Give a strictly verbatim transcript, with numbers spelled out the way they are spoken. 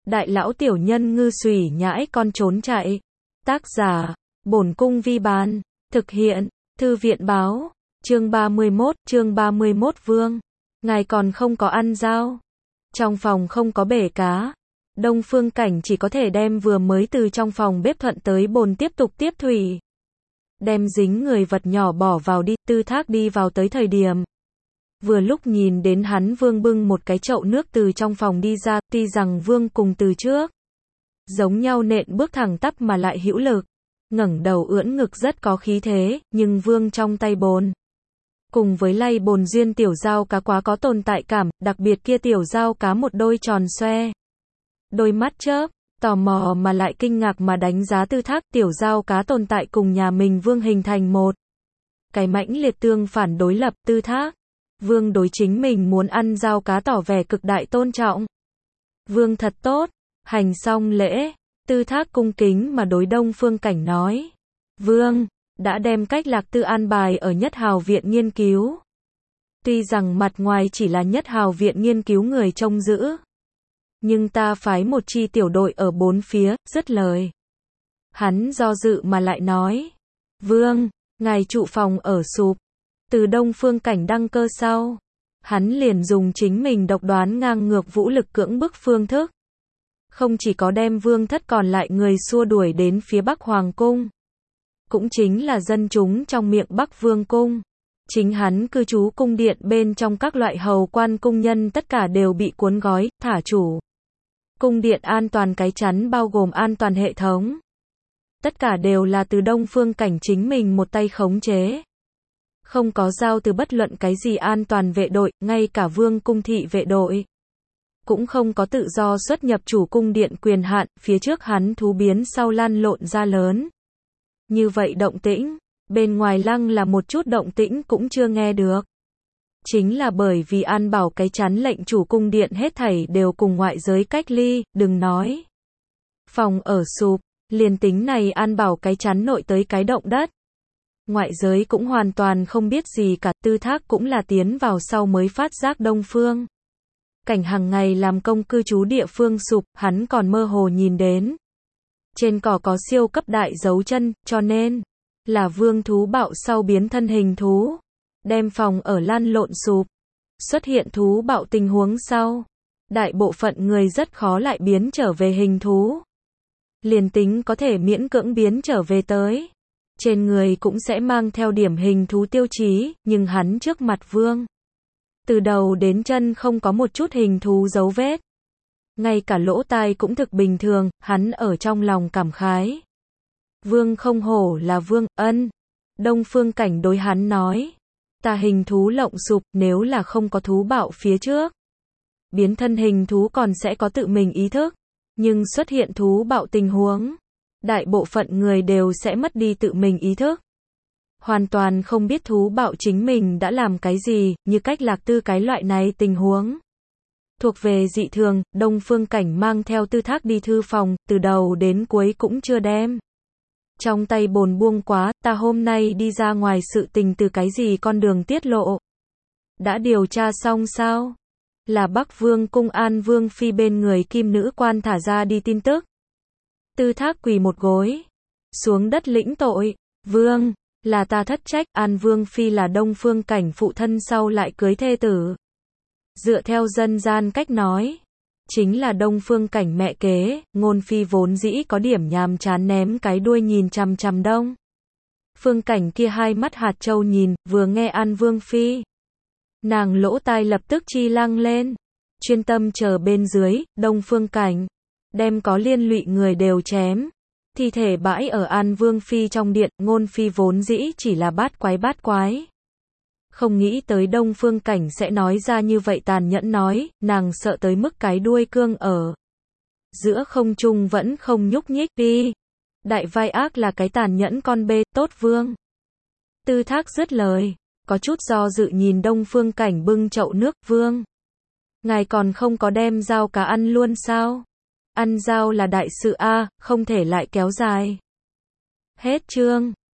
Đại lão tiểu nhân ngư xùy nhãi con trốn chạy. Tác giả, Bổn Cung Vi Bán. Thực hiện, Thư viện Báo. Chương ba mươi mốt, chương ba mươi mốt Vương. Ngài còn không có ăn rau. Trong phòng không có bể cá. Đông Phương Cảnh chỉ có thể đem vừa mới từ trong phòng bếp thuận tới bồn tiếp tục tiếp thủy. Đem dính người vật nhỏ bỏ vào đi, Tư Thác đi vào tới thời điểm. Vừa lúc nhìn đến hắn Vương bưng một cái chậu nước từ trong phòng đi ra, tuy rằng Vương cùng từ trước. Giống nhau nện bước thẳng tắp mà lại hữu lực. Ngẩng đầu ưỡn ngực rất có khí thế, nhưng Vương trong tay bồn. Cùng với lay bồn duyên tiểu dao cá quá có tồn tại cảm, đặc biệt kia tiểu dao cá một đôi tròn xoe. Đôi mắt chớp, tò mò mà lại kinh ngạc mà đánh giá Tư Thác, tiểu dao cá tồn tại cùng nhà mình Vương hình thành một cái mãnh liệt tương phản đối lập. Tư Thác, Vương đối chính mình muốn ăn dao cá tỏ vẻ cực đại tôn trọng. Vương thật tốt. Hành xong lễ, Tư Thác cung kính mà đối Đông Phương Cảnh nói. Vương, đã đem cách Lạc Tư an bài ở Nhất Hào viện nghiên cứu. Tuy rằng mặt ngoài chỉ là Nhất Hào viện nghiên cứu người trông giữ. Nhưng ta phái một chi tiểu đội ở bốn phía, dứt lời. Hắn do dự mà lại nói. Vương, ngài trụ phòng ở sụp. Từ Đông Phương Cảnh đăng cơ sau. Hắn liền dùng chính mình độc đoán ngang ngược vũ lực cưỡng bức phương thức. Không chỉ có đem Vương thất còn lại người xua đuổi đến phía Bắc Hoàng Cung. Cũng chính là dân chúng trong miệng Bắc Vương Cung. Chính hắn cư trú cung điện bên trong các loại hầu quan cung nhân tất cả đều bị cuốn gói, thả chủ. Cung điện an toàn cái chắn bao gồm an toàn hệ thống. Tất cả đều là từ Đông Phương Cảnh chính mình một tay khống chế. Không có giao từ bất luận cái gì an toàn vệ đội, ngay cả Vương cung thị vệ đội. Cũng không có tự do xuất nhập chủ cung điện quyền hạn, phía trước hắn thú biến sau lan lộn ra lớn. Như vậy động tĩnh, bên ngoài lăng là một chút động tĩnh cũng chưa nghe được. Chính là bởi vì an bảo cái chắn lệnh chủ cung điện hết thảy đều cùng ngoại giới cách ly, đừng nói. Phòng ở sụp, liền tính này an bảo cái chắn nội tới cái động đất. Ngoại giới cũng hoàn toàn không biết gì cả. Tư Thác cũng là tiến vào sau mới phát giác Đông Phương Cảnh hàng ngày làm công cư trú địa phương sụp, hắn còn mơ hồ nhìn đến. Trên cỏ có siêu cấp đại dấu chân, cho nên là vương thú bạo sau biến thân hình thú. Đem phòng ở lan lộn sụp. Xuất hiện thú bạo tình huống sau. Đại bộ phận người rất khó lại biến trở về hình thú. Liền tính có thể miễn cưỡng biến trở về tới. Trên người cũng sẽ mang theo điểm hình thú tiêu chí, nhưng hắn trước mặt Vương. Từ đầu đến chân không có một chút hình thú dấu vết. Ngay cả lỗ tai cũng thực bình thường, hắn ở trong lòng cảm khái. Vương không hổ là Vương, ân. Đông Phương Cảnh đối hắn nói. Ta hình thú lộng sụp, nếu là không có thú bạo phía trước. Biến thân hình thú còn sẽ có tự mình ý thức. Nhưng xuất hiện thú bạo tình huống. Đại bộ phận người đều sẽ mất đi tự mình ý thức. Hoàn toàn không biết thú bạo chính mình đã làm cái gì, như cách Lạc Tư cái loại này tình huống. Thuộc về dị thường, Đông Phương Cảnh mang theo Tư Thác đi thư phòng, từ đầu đến cuối cũng chưa đem. Trong tay bồn buông quá, ta hôm nay đi ra ngoài sự tình từ cái gì con đường tiết lộ. Đã điều tra xong sao? Là Bắc Vương cung An Vương Phi bên người kim nữ quan thả ra đi tin tức. Tư Thác quỳ một gối. Xuống đất lĩnh tội. Vương, là ta thất trách, An Vương Phi là Đông Phương Cảnh phụ thân sau lại cưới thê tử. Dựa theo dân gian cách nói. Chính là Đông Phương Cảnh mẹ kế, Ngôn Phi vốn dĩ có điểm nhàm chán ném cái đuôi nhìn chằm chằm Đông Phương Cảnh kia hai mắt hạt châu nhìn, vừa nghe An Vương Phi. Nàng lỗ tai lập tức chi lăng lên. Chuyên tâm chờ bên dưới, Đông Phương Cảnh. Đem có liên lụy người đều chém. Thi thể bãi ở An Vương Phi trong điện, Ngôn Phi vốn dĩ chỉ là bát quái bát quái. Không nghĩ tới Đông Phương Cảnh sẽ nói ra như vậy tàn nhẫn nói, nàng sợ tới mức cái đuôi cương ở. Giữa không trung vẫn không nhúc nhích đi. Đại vai ác là cái tàn nhẫn con bê, tốt Vương. Tư Thác dứt lời, có chút do dự nhìn Đông Phương Cảnh bưng chậu nước, Vương. Ngài còn không có đem dao cá ăn luôn sao? Ăn dao là đại sự a, không thể lại kéo dài. Hết chương.